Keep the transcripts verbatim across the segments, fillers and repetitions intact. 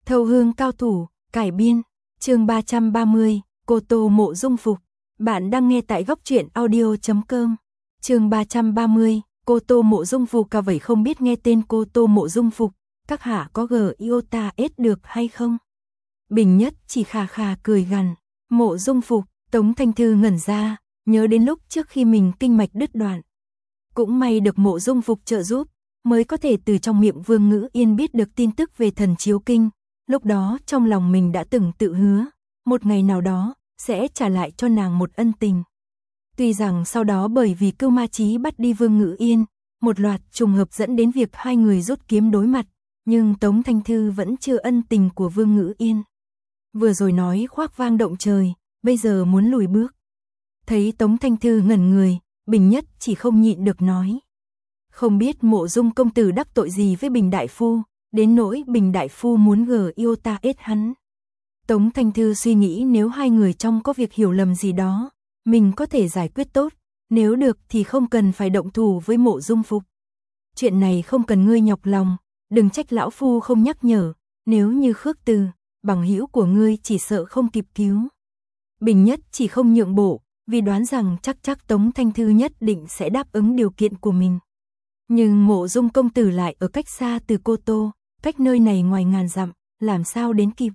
Thâu hương cao thủ, cải biên, chương ba trăm ba mươi, Cô Tô Mộ Dung Phục. Bạn đang nghe tại góc truyện audio chấm com. Chương ba trăm ba mươi, Cô Tô Mộ Dung Phục. Cả vậy không biết nghe tên Cô Tô Mộ Dung Phục, các hạ có gờ iota s được hay không? Bình Nhất chỉ khà khà cười gằn. Mộ Dung Phục. Tống Thanh Thư ngẩn ra, nhớ đến lúc trước khi mình kinh mạch đứt đoạn. Cũng may được Mộ Dung Phục trợ giúp, mới có thể từ trong miệng Vương Ngữ Yên biết được tin tức về thần chiếu kinh. Lúc đó trong lòng mình đã từng tự hứa, một ngày nào đó, sẽ trả lại cho nàng một ân tình. Tuy rằng sau đó bởi vì Cưu Ma Chí bắt đi Vương Ngữ Yên, một loạt trùng hợp dẫn đến việc hai người rút kiếm đối mặt, nhưng Tống Thanh Thư vẫn chưa ân tình của Vương Ngữ Yên. Vừa rồi nói khoác vang động trời, bây giờ muốn lùi bước. Thấy Tống Thanh Thư ngẩn người, Bình Nhất chỉ không nhịn được nói. Không biết Mộ Dung công tử đắc tội gì với Bình Đại Phu, đến nỗi Bình Đại Phu muốn gờ iota s hắn. Tống Thanh Thư suy nghĩ nếu hai người trong có việc hiểu lầm gì đó, mình có thể giải quyết tốt, nếu được thì không cần phải động thủ với Mộ Dung Phục. Chuyện này không cần ngươi nhọc lòng, đừng trách lão phu không nhắc nhở, nếu như Khước Từ, bằng hữu của ngươi chỉ sợ không kịp cứu. Bình Nhất chỉ không nhượng bộ, vì đoán rằng chắc chắc Tống Thanh Thư nhất định sẽ đáp ứng điều kiện của mình. Nhưng Mộ Dung công tử lại ở cách xa từ Cô Tô, cách nơi này ngoài ngàn dặm, làm sao đến kịp.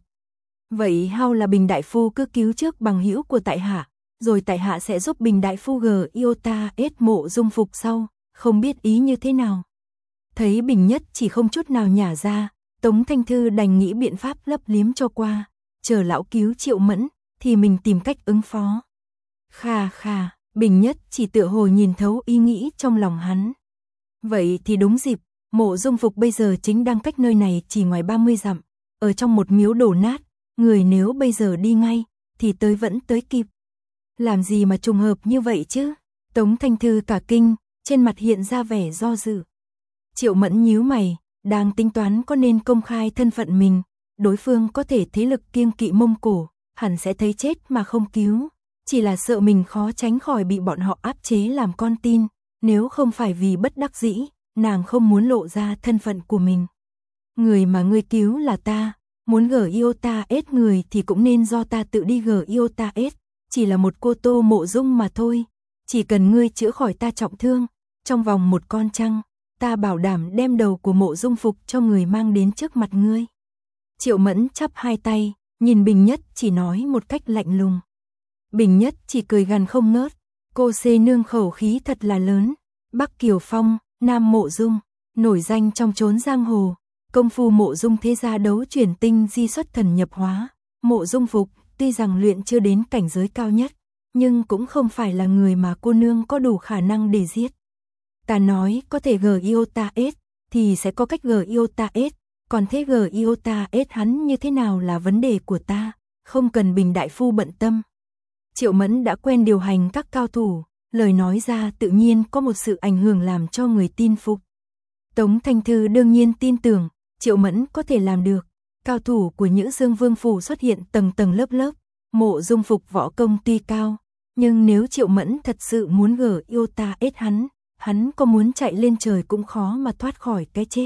Vậy hao là Bình Đại Phu cứ cứu trước bằng hữu của tại hạ, rồi tại hạ sẽ giúp Bình Đại Phu gờ iota s Mộ Dung Phục sau, không biết ý như thế nào. Thấy Bình Nhất chỉ không chút nào nhả ra, Tống Thanh Thư đành nghĩ biện pháp lấp liếm cho qua, chờ lão cứu Triệu Mẫn, thì mình tìm cách ứng phó. Khà khà, Bình Nhất chỉ tựa hồ nhìn thấu ý nghĩ trong lòng hắn. Vậy thì đúng dịp, Mộ Dung Phục bây giờ chính đang cách nơi này chỉ ngoài ba mươi dặm, ở trong một miếu đổ nát, người nếu bây giờ đi ngay, thì tới vẫn tới kịp. Làm gì mà trùng hợp như vậy chứ? Tống Thanh Thư cả kinh, trên mặt hiện ra vẻ do dự. Triệu Mẫn nhíu mày, đang tính toán có nên công khai thân phận mình, đối phương có thể thế lực kiêng kỵ Mông Cổ, hẳn sẽ thấy chết mà không cứu, chỉ là sợ mình khó tránh khỏi bị bọn họ áp chế làm con tin, nếu không phải vì bất đắc dĩ, nàng không muốn lộ ra thân phận của mình. Người mà ngươi cứu là ta, muốn gờ iota s người thì cũng nên do ta tự đi gờ iota s, chỉ là một Cô Tô Mộ Dung mà thôi, chỉ cần ngươi chữa khỏi ta trọng thương, trong vòng một con trăng, ta bảo đảm đem đầu của Mộ Dung Phục cho người mang đến trước mặt ngươi. Triệu Mẫn chắp hai tay, nhìn Bình Nhất chỉ nói một cách lạnh lùng. Bình Nhất chỉ cười gằn không ngớt, cô xê nương khẩu khí thật là lớn. Bắc Kiều Phong, Nam Mộ Dung, nổi danh trong chốn giang hồ, công phu Mộ Dung thế gia đấu chuyển tinh di xuất thần nhập hóa. Mộ Dung Phục tuy rằng luyện chưa đến cảnh giới cao nhất, nhưng cũng không phải là người mà cô nương có đủ khả năng để giết. Ta nói có thể gờ iota s, thì sẽ có cách gờ iota s, còn thế gờ iota s hắn như thế nào là vấn đề của ta, không cần Bình Đại Phu bận tâm. Triệu Mẫn đã quen điều hành các cao thủ, lời nói ra tự nhiên có một sự ảnh hưởng làm cho người tin phục. Tống Thanh Thư đương nhiên tin tưởng, Triệu Mẫn có thể làm được. Cao thủ của Nhữ Dương Vương phủ xuất hiện tầng tầng lớp lớp, Mộ Dung Phục võ công tuy cao, nhưng nếu Triệu Mẫn thật sự muốn gờ iota s hắn, hắn có muốn chạy lên trời cũng khó mà thoát khỏi cái chết.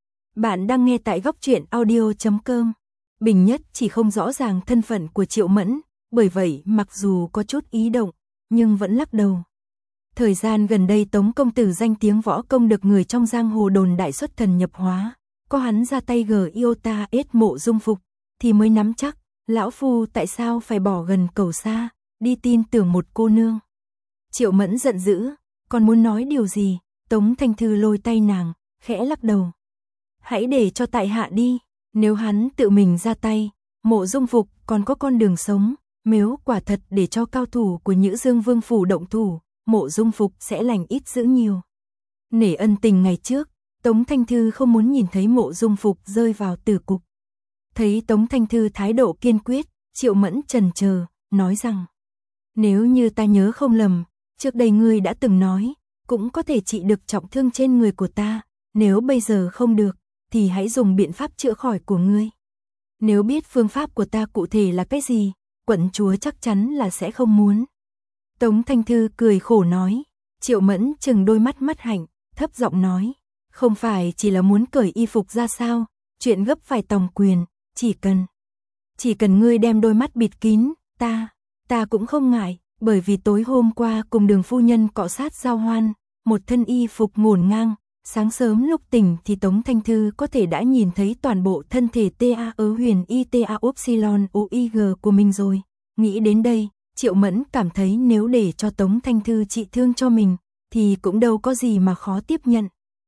Bạn đang nghe tại góc truyện audio chấm com. Bình Nhất chỉ không rõ ràng thân phận của Triệu Mẫn, bởi vậy mặc dù có chút ý động, nhưng vẫn lắc đầu. Thời gian gần đây Tống công tử danh tiếng võ công được người trong giang hồ đồn đại xuất thần nhập hóa, có hắn ra tay gờ iota s Mộ Dung Phục, thì mới nắm chắc, lão phu tại sao phải bỏ gần cầu xa, đi tin tưởng một cô nương. Triệu Mẫn giận dữ, còn muốn nói điều gì, Tống Thanh Thư lôi tay nàng, khẽ lắc đầu. Hãy để cho tại hạ đi, nếu hắn tự mình ra tay, Mộ Dung Phục còn có con đường sống, nếu quả thật để cho cao thủ của Nhữ Dương Vương phủ động thủ, Mộ Dung Phục sẽ lành ít dữ nhiều. Nể ân tình ngày trước, Tống Thanh Thư không muốn nhìn thấy Mộ Dung Phục rơi vào tử cục. Thấy Tống Thanh Thư thái độ kiên quyết, Triệu Mẫn chần chờ, nói rằng: nếu như ta nhớ không lầm, trước đây ngươi đã từng nói, cũng có thể trị được trọng thương trên người của ta, nếu bây giờ không được, thì hãy dùng biện pháp chữa khỏi của ngươi. Nếu biết phương pháp của ta cụ thể là cái gì, quận chúa chắc chắn là sẽ không muốn. Tống Thanh Thư cười khổ nói. Triệu Mẫn chừng đôi mắt mắt hạnh, thấp giọng nói, không phải chỉ là muốn cởi y phục ra sao, chuyện gấp phải tòng quyền, chỉ cần, chỉ cần ngươi đem đôi mắt bịt kín, ta, ta cũng không ngại, bởi vì tối hôm qua cùng Đường phu nhân cọ sát giao hoan, một thân y phục ngổn ngang, sáng sớm lúc tỉnh thì Tống Thanh Thư có thể đã nhìn thấy toàn bộ thân thể ta ớ huyền y ta upsilon uig của mình rồi. Nghĩ đến đây, Triệu Mẫn cảm thấy nếu để cho Tống Thanh Thư trị thương cho mình, thì cũng đâu có gì mà khó tiếp nhận.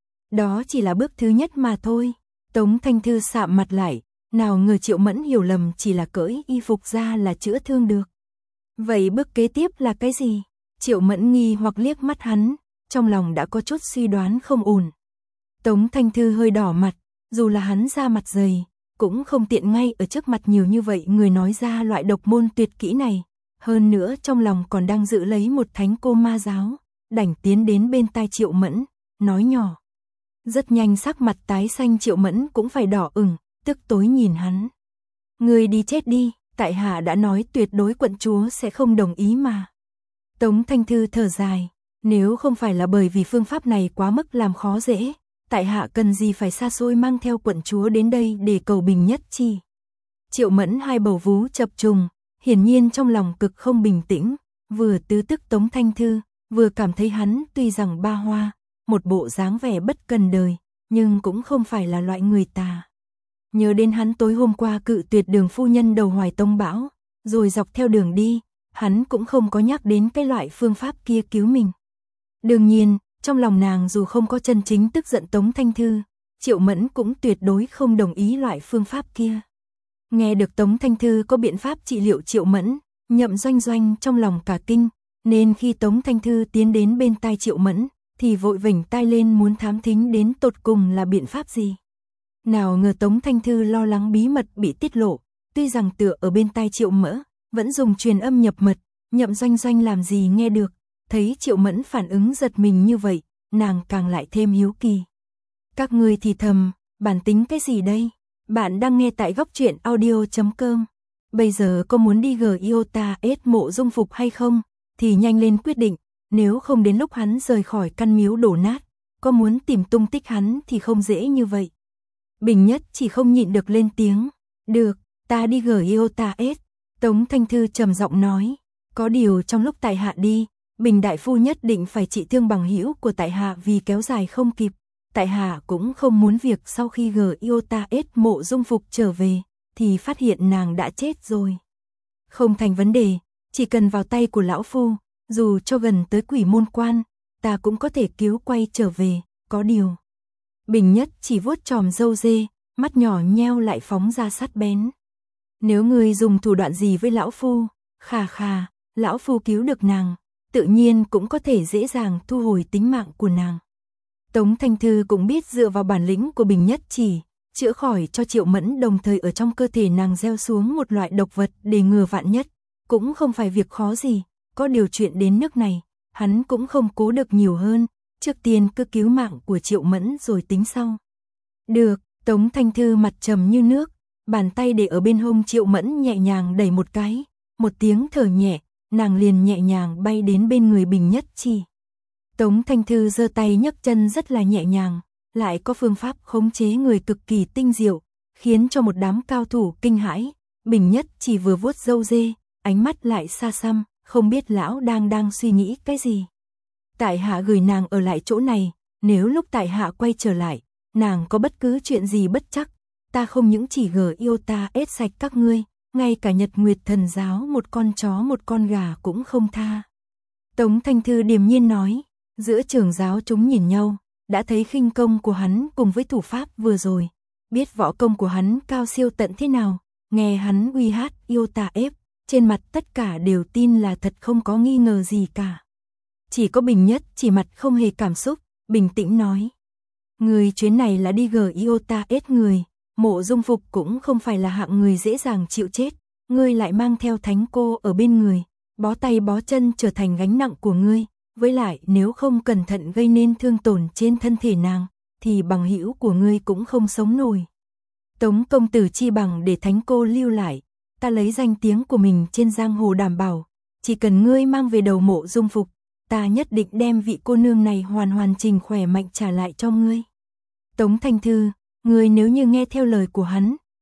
Đó chỉ là bước thứ nhất mà thôi. Tống Thanh Thư sạm mặt lại, nào ngờ Triệu Mẫn hiểu lầm chỉ là cởi y phục ra là chữa thương được. Vậy bước kế tiếp là cái gì? Triệu Mẫn nghi hoặc liếc mắt hắn, trong lòng đã có chút suy đoán không ổn. Tống Thanh Thư hơi đỏ mặt, dù là hắn ra mặt dày, cũng không tiện ngay ở trước mặt nhiều như vậy người nói ra loại độc môn tuyệt kỹ này. Hơn nữa trong lòng còn đang giữ lấy một thánh cô ma giáo, đành tiến đến bên tai Triệu Mẫn, nói nhỏ. Rất nhanh sắc mặt tái xanh Triệu Mẫn cũng phải đỏ ửng, tức tối nhìn hắn. Người đi chết đi, tại hạ đã nói tuyệt đối quận chúa sẽ không đồng ý mà. Tống Thanh Thư thở dài, nếu không phải là bởi vì phương pháp này quá mức làm khó dễ, tại hạ cần gì phải xa xôi mang theo quận chúa đến đây để cầu bình nhất chi. Triệu Mẫn hai bầu vú chập trùng, hiển nhiên trong lòng cực không bình tĩnh, vừa tứ tức Tống Thanh Thư, vừa cảm thấy hắn tuy rằng ba hoa, một bộ dáng vẻ bất cần đời, nhưng cũng không phải là loại người tà. Nhớ đến hắn tối hôm qua cự tuyệt Đường phu nhân đầu hoài tông bão, rồi dọc theo đường đi, hắn cũng không có nhắc đến cái loại phương pháp kia cứu mình. Đương nhiên, trong lòng nàng dù không có chân chính tức giận Tống Thanh Thư, Triệu Mẫn cũng tuyệt đối không đồng ý loại phương pháp kia. Nghe được Tống Thanh Thư có biện pháp trị liệu Triệu Mẫn, Nhậm Doanh Doanh trong lòng cả kinh, nên khi Tống Thanh Thư tiến đến bên tai Triệu Mẫn, thì vội vểnh tai lên muốn thám thính đến tột cùng là biện pháp gì. Nào ngờ Tống Thanh Thư lo lắng bí mật bị tiết lộ, tuy rằng tựa ở bên tai Triệu Mỡ, vẫn dùng truyền âm nhập mật, Nhậm Doanh Doanh làm gì nghe được, thấy Triệu Mẫn phản ứng giật mình như vậy, nàng càng lại thêm hiếu kỳ. Các ngươi thì thầm, bản tính cái gì đây? Bạn đang nghe tại góc truyện audio chấm com. Bây giờ có muốn đi gờ Iota S Mộ Dung Phục hay không? Thì nhanh lên quyết định, nếu không đến lúc hắn rời khỏi căn miếu đổ nát, có muốn tìm tung tích hắn thì không dễ như vậy. Bình Nhất chỉ không nhịn được lên tiếng. Được, ta đi gờ Iota S. Tống Thanh Thư trầm giọng nói. Có điều trong lúc tại hạ đi, Bình đại phu nhất định phải trị thương bằng hữu của tại hạ vì kéo dài không kịp. Tại hạ cũng không muốn việc sau khi gờ Iota S Mộ Dung Phục trở về, thì phát hiện nàng đã chết rồi. Không thành vấn đề, chỉ cần vào tay của lão phu, dù cho gần tới Quỷ Môn Quan, ta cũng có thể cứu quay trở về, có điều. Bình Nhất chỉ vuốt chòm râu dê, mắt nhỏ nheo lại phóng ra sắt bén. Nếu ngươi dùng thủ đoạn gì với lão phu, khà khà, lão phu cứu được nàng, tự nhiên cũng có thể dễ dàng thu hồi tính mạng của nàng. Tống Thanh Thư cũng biết dựa vào bản lĩnh của Bình Nhất chỉ, chữa khỏi cho Triệu Mẫn, đồng thời ở trong cơ thể nàng gieo xuống một loại độc vật để ngừa vạn nhất, cũng không phải việc khó gì. Có điều chuyện đến nước này, hắn cũng không cố được nhiều hơn, trước tiên cứ cứu mạng của Triệu Mẫn rồi tính sau. Được, Tống Thanh Thư mặt trầm như nước, bàn tay để ở bên hông Triệu Mẫn nhẹ nhàng đẩy một cái, một tiếng thở nhẹ, nàng liền nhẹ nhàng bay đến bên người Bình Nhất Chi. Tống Thanh Thư giơ tay nhấc chân rất là nhẹ nhàng, lại có phương pháp khống chế người cực kỳ tinh diệu, khiến cho một đám cao thủ kinh hãi. Bình Nhất Chỉ vừa vuốt râu dê, ánh mắt lại xa xăm, không biết lão đang đang suy nghĩ cái gì. Tại hạ gửi nàng ở lại chỗ này, nếu lúc tại hạ quay trở lại, nàng có bất cứ chuyện gì bất chắc, ta không những chỉ gờ Iota ết sạch các ngươi, ngay cả Nhật Nguyệt Thần giáo một con chó một con gà cũng không tha. Tống Thanh Thư điềm nhiên nói, giữa trưởng giáo chúng nhìn nhau, đã thấy khinh công của hắn cùng với thủ pháp vừa rồi, biết võ công của hắn cao siêu tận thế nào, nghe hắn uy hát Iota ép, trên mặt tất cả đều tin là thật, không có nghi ngờ gì cả. Chỉ có Bình Nhất chỉ mặt không hề cảm xúc, bình tĩnh nói. Người chuyến này là đi gờ Iota ết người, Mộ Dung Phục cũng không phải là hạng người dễ dàng chịu chết, ngươi lại mang theo thánh cô ở bên người, bó tay bó chân trở thành gánh nặng của ngươi, với lại nếu không cẩn thận gây nên thương tổn trên thân thể nàng, thì bằng hữu của ngươi cũng không sống nổi. Tống công tử chi bằng để thánh cô lưu lại, ta lấy danh tiếng của mình trên giang hồ đảm bảo, chỉ cần ngươi mang về đầu Mộ Dung Phục, ta nhất định đem vị cô nương này hoàn hoàn chỉnh khỏe mạnh trả lại cho ngươi. Tống Thanh Thư, ngươi nếu như nghe theo lời của hắn,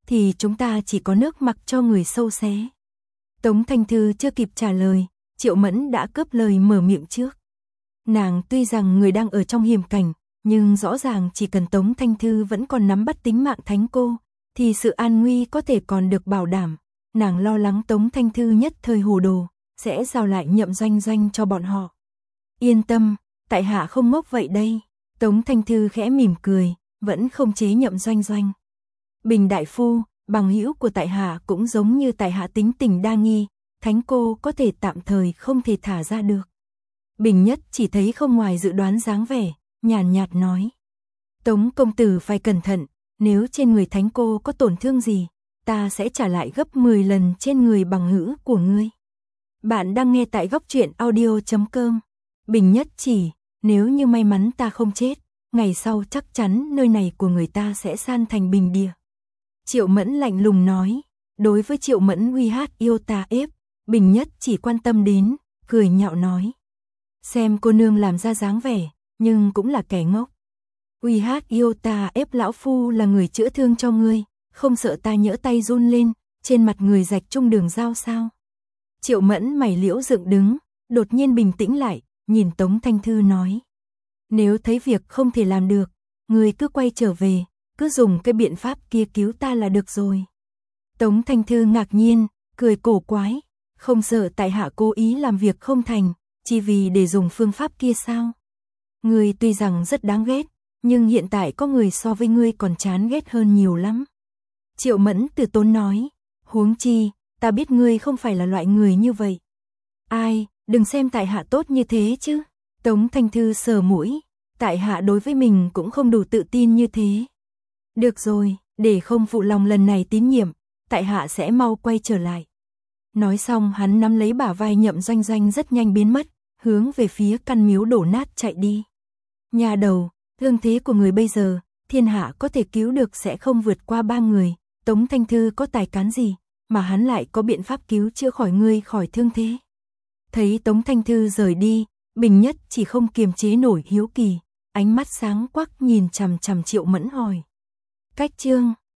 thì chúng ta chỉ có nước mặc cho người sâu xé. Tống Thanh Thư chưa kịp trả lời, Triệu Mẫn đã cướp lời mở miệng trước. Nàng tuy rằng người đang ở trong hiểm cảnh, nhưng rõ ràng chỉ cần Tống Thanh Thư vẫn còn nắm bắt tính mạng thánh cô, thì sự an nguy có thể còn được bảo đảm. Nàng lo lắng Tống Thanh Thư nhất thời hồ đồ, sẽ giao lại Nhậm Doanh Doanh cho bọn họ. Yên tâm, tại hạ không ngốc vậy đây. Tống Thanh Thư khẽ mỉm cười, vẫn không chế Nhậm Doanh Doanh. Bình đại phu, bằng hữu của tại hạ cũng giống như tại hạ tính tình đa nghi, thánh cô có thể tạm thời không thể thả ra được. Bình Nhất chỉ thấy không ngoài dự đoán dáng vẻ, nhàn nhạt nói. Tống công tử phải cẩn thận, nếu trên người thánh cô có tổn thương gì, ta sẽ trả lại gấp mười lần trên người bằng hữu của ngươi. Bạn đang nghe tại góc truyện audio chấm com. Bình Nhất chỉ, nếu như may mắn ta không chết, ngày sau chắc chắn nơi này của người ta sẽ san thành bình địa. Triệu Mẫn lạnh lùng nói, đối với Triệu Mẫn uy hát yêu ta ép, Bình Nhất chỉ quan tâm đến, cười nhạo nói. Xem cô nương làm ra dáng vẻ, nhưng cũng là kẻ ngốc. Uy hát yêu ta ép lão phu là người chữa thương cho ngươi, không sợ ta nhỡ tay run lên, trên mặt người rạch chung đường dao sao. Triệu Mẫn mày liễu dựng đứng, đột nhiên bình tĩnh lại, nhìn Tống Thanh Thư nói. Nếu thấy việc không thể làm được, ngươi cứ quay trở về, cứ dùng cái biện pháp kia cứu ta là được rồi. Tống Thanh Thư ngạc nhiên, cười cổ quái, không sợ tại hạ cố ý làm việc không thành, chỉ vì để dùng phương pháp kia sao? Ngươi tuy rằng rất đáng ghét, nhưng hiện tại có người so với ngươi còn chán ghét hơn nhiều lắm. Triệu Mẫn từ tốn nói, huống chi, ta biết ngươi không phải là loại người như vậy. Ai, đừng xem tại hạ tốt như thế chứ. Tống Thanh Thư sờ mũi, tại hạ đối với mình cũng không đủ tự tin như thế. Được rồi, để không phụ lòng lần này tín nhiệm, tại hạ sẽ mau quay trở lại. Nói xong hắn nắm lấy bả vai Nhậm Doanh Doanh rất nhanh biến mất, hướng về phía căn miếu đổ nát chạy đi. Nhà đầu, thương thế của người bây giờ, thiên hạ có thể cứu được sẽ không vượt qua ba người. Tống Thanh Thư có tài cán gì, mà hắn lại có biện pháp cứu chữa khỏi ngươi khỏi thương thế. Thấy Tống Thanh Thư rời đi, Bình Nhất chỉ không kiềm chế nổi hiếu kỳ, ánh mắt sáng quắc nhìn chằm chằm Triệu Mẫn hỏi. Cách chương